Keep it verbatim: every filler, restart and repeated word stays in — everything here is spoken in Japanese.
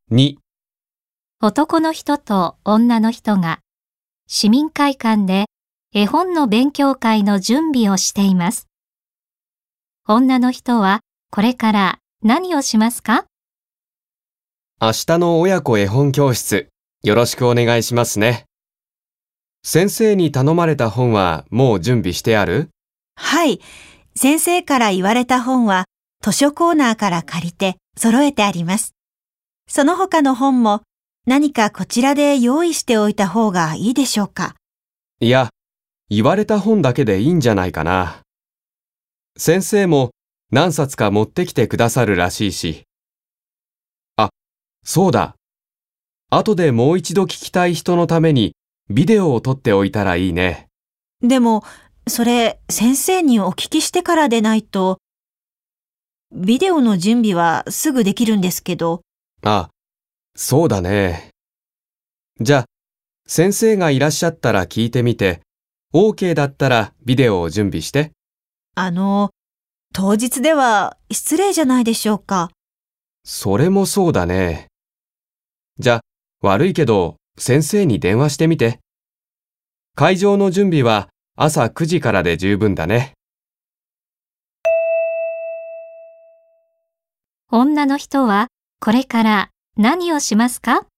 に、 男の人と女の人が市民会館で絵本の勉強会の準備をしています。女の人はこれから何をしますか？ 明日の親子絵本教室、よろしくお願いしますね。先生に頼まれた本はもう準備してある？ はい。先生から言われた本は図書コーナーから借りて揃えてあります。その他の本も何かこちらで用意しておいた方がいいでしょうか？ いや、言われた本だけでいいんじゃないかな。先生も何冊か持ってきてくださるらしいし。あ、そうだ。後でもう一度聞きたい人のためにビデオを撮っておいたらいいね。 でも、それ先生にお聞きしてからでないと。ビデオの準備はすぐできるんですけど。 あ、そうだね。じゃあ、先生がいらっしゃったら聞いてみて、OK だったらビデオを準備して。 あの、当日では失礼じゃないでしょうか。 それもそうだね。じゃあ、悪いけど先生に電話してみて。会場の準備は朝くじからで十分だね。 女の人はこれから何をしますか？